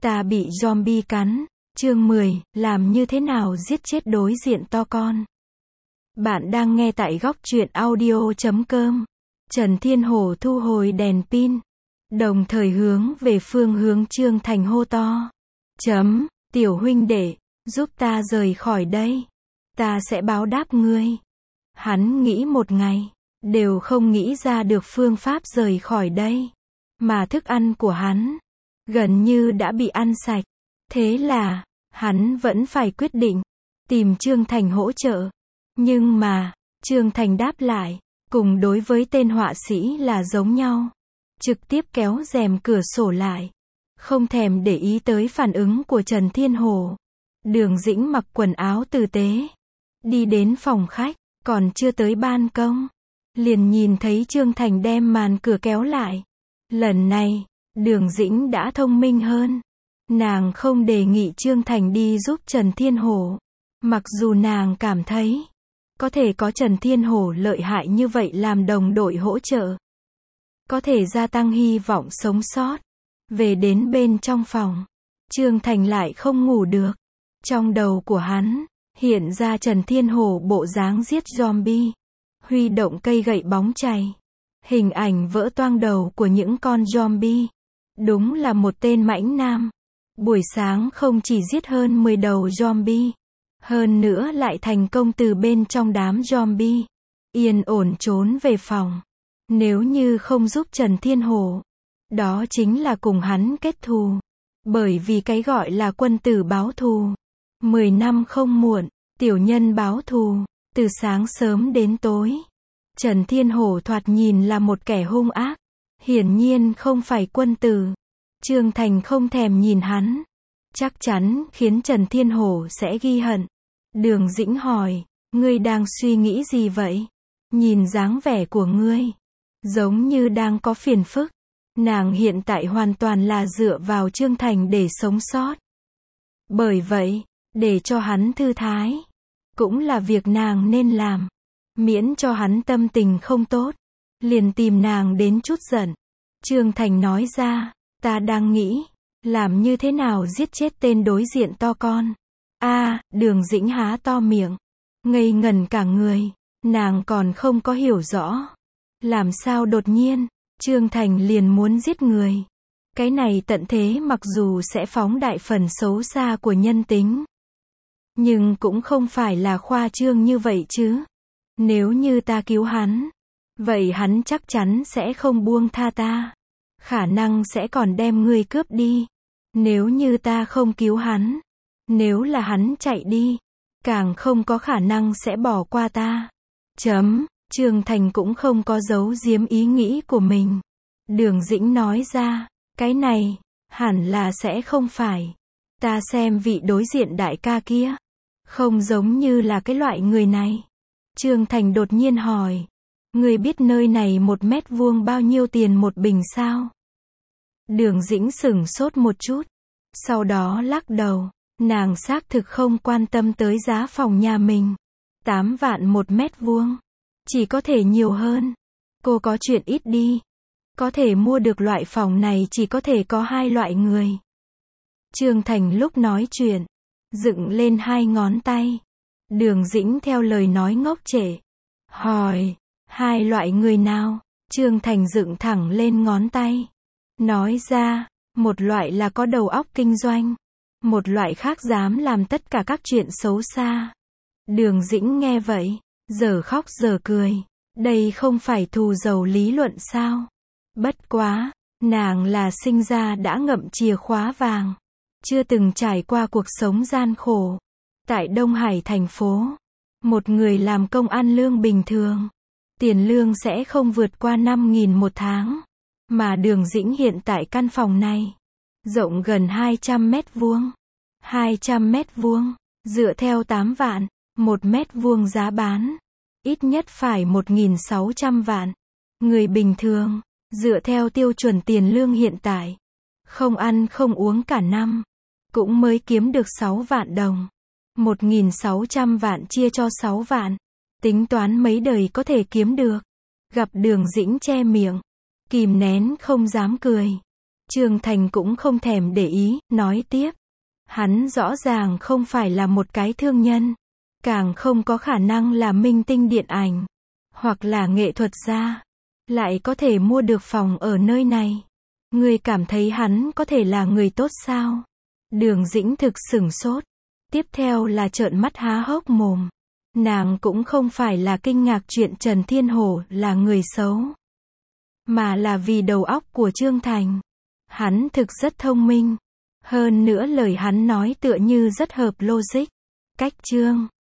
Ta bị zombie cắn. Chương 10, làm như thế nào giết chết đối diện to con. Bạn đang nghe tại góc truyện audio.com. Trần Thiên Hổ thu hồi đèn pin, đồng thời hướng về phương hướng Trương Thành hô to. Tiểu huynh đệ, giúp ta rời khỏi đây. Ta sẽ báo đáp ngươi. Hắn nghĩ một ngày, đều không nghĩ ra được phương pháp rời khỏi đây. Mà thức ăn của hắn, gần như đã bị ăn sạch. Thế là, hắn vẫn phải quyết định, tìm Trương Thành hỗ trợ. Nhưng mà, Trương Thành đáp lại, cùng đối với tên họa sĩ là giống nhau. Trực tiếp kéo rèm cửa sổ lại. Không thèm để ý tới phản ứng của Trần Thiên Hổ. Đường Dĩnh mặc quần áo tử tế. Đi đến phòng khách, còn chưa tới ban công. Liền nhìn thấy Trương Thành đem màn cửa kéo lại. Lần này, Đường Dĩnh đã thông minh hơn. Nàng không đề nghị Trương Thành đi giúp Trần Thiên Hổ. Mặc dù nàng cảm thấy, có thể có Trần Thiên Hổ lợi hại như vậy làm đồng đội hỗ trợ, có thể gia tăng hy vọng sống sót. Về đến bên trong phòng, Trương Thành lại không ngủ được. Trong đầu của hắn, hiện ra Trần Thiên Hổ bộ dáng giết zombie, huy động cây gậy bóng chày. Hình ảnh vỡ toang đầu của những con zombie. Đúng là một tên mãnh nam. Buổi sáng không chỉ giết hơn 10 đầu zombie, hơn nữa lại thành công từ bên trong đám zombie yên ổn trốn về phòng. Nếu như không giúp Trần Thiên Hổ, đó chính là cùng hắn kết thù. Bởi vì cái gọi là quân tử báo thù, 10 năm không muộn. Tiểu nhân báo thù, từ sáng sớm đến tối. Trần Thiên Hổ thoạt nhìn là một kẻ hung ác, hiển nhiên không phải quân tử. Trương Thành không thèm nhìn hắn, chắc chắn khiến Trần Thiên Hổ sẽ ghi hận. Đường Dĩnh hỏi, ngươi đang suy nghĩ gì vậy? Nhìn dáng vẻ của ngươi, giống như đang có phiền phức. Nàng hiện tại hoàn toàn là dựa vào Trương Thành để sống sót. Bởi vậy, để cho hắn thư thái, cũng là việc nàng nên làm. Miễn cho hắn tâm tình không tốt, liền tìm nàng đến chút giận. Trương Thành nói ra, ta đang nghĩ, làm như thế nào giết chết tên đối diện to con. Đường Dĩnh há to miệng, ngây ngẩn cả người. Nàng còn không có hiểu rõ, làm sao đột nhiên, Trương Thành liền muốn giết người. Cái này tận thế mặc dù sẽ phóng đại phần xấu xa của nhân tính, nhưng cũng không phải là khoa trương như vậy chứ. Nếu như ta cứu hắn, vậy hắn chắc chắn sẽ không buông tha ta. Khả năng sẽ còn đem ngươi cướp đi. Nếu như ta không cứu hắn, nếu là hắn chạy đi, càng không có khả năng sẽ bỏ qua ta. Trương Thành cũng không có giấu giếm ý nghĩ của mình. Đường Dĩnh nói ra, cái này, hẳn là sẽ không phải. Ta xem vị đối diện đại ca kia, không giống như là cái loại người này. Trương Thành đột nhiên hỏi, ngươi biết nơi này 1 mét vuông bao nhiêu tiền một bình sao? Đường Dĩnh sửng sốt một chút, sau đó lắc đầu. Nàng xác thực không quan tâm tới giá phòng nhà mình. 8 vạn 1 mét vuông. Chỉ có thể nhiều hơn. Cô có chuyện ít đi. Có thể mua được loại phòng này chỉ có thể có 2 loại người. Trương Thành lúc nói chuyện, dựng lên 2 ngón tay. Đường Dĩnh theo lời nói ngốc trệ, hỏi, 2 loại người nào? Trương Thành dựng thẳng lên ngón tay, nói ra, một loại là có đầu óc kinh doanh, một loại khác dám làm tất cả các chuyện xấu xa. Đường Dĩnh nghe vậy, giờ khóc giờ cười. Đây không phải thù dầu lý luận sao? Bất quá, nàng là sinh ra đã ngậm chìa khóa vàng, chưa từng trải qua cuộc sống gian khổ. Tại Đông Hải thành phố, một người làm công ăn lương bình thường, tiền lương sẽ không vượt qua 5.000 một tháng. Mà Đường Dĩnh hiện tại căn phòng này, rộng gần 200 mét vuông. 200 mét vuông, dựa theo 8 vạn, 1 mét vuông giá bán, ít nhất phải 1.600 vạn. Người bình thường, dựa theo tiêu chuẩn tiền lương hiện tại, không ăn không uống cả năm, cũng mới kiếm được 6 vạn đồng. 1.600 vạn chia cho 6 vạn, tính toán mấy đời có thể kiếm được. Gặp Đường Dĩnh che miệng, kìm nén không dám cười. Trương Thành cũng không thèm để ý, nói tiếp. Hắn rõ ràng không phải là một cái thương nhân. Càng không có khả năng là minh tinh điện ảnh. Hoặc là nghệ thuật gia. Lại có thể mua được phòng ở nơi này. Ngươi cảm thấy hắn có thể là người tốt sao? Đường Dĩnh thực sửng sốt. Tiếp theo là trợn mắt há hốc mồm. Nàng cũng không phải là kinh ngạc chuyện Trần Thiên Hổ là người xấu. Mà là vì đầu óc của Trương Thành. Hắn thực rất thông minh. Hơn nữa lời hắn nói tựa như rất hợp logic. Cách Trương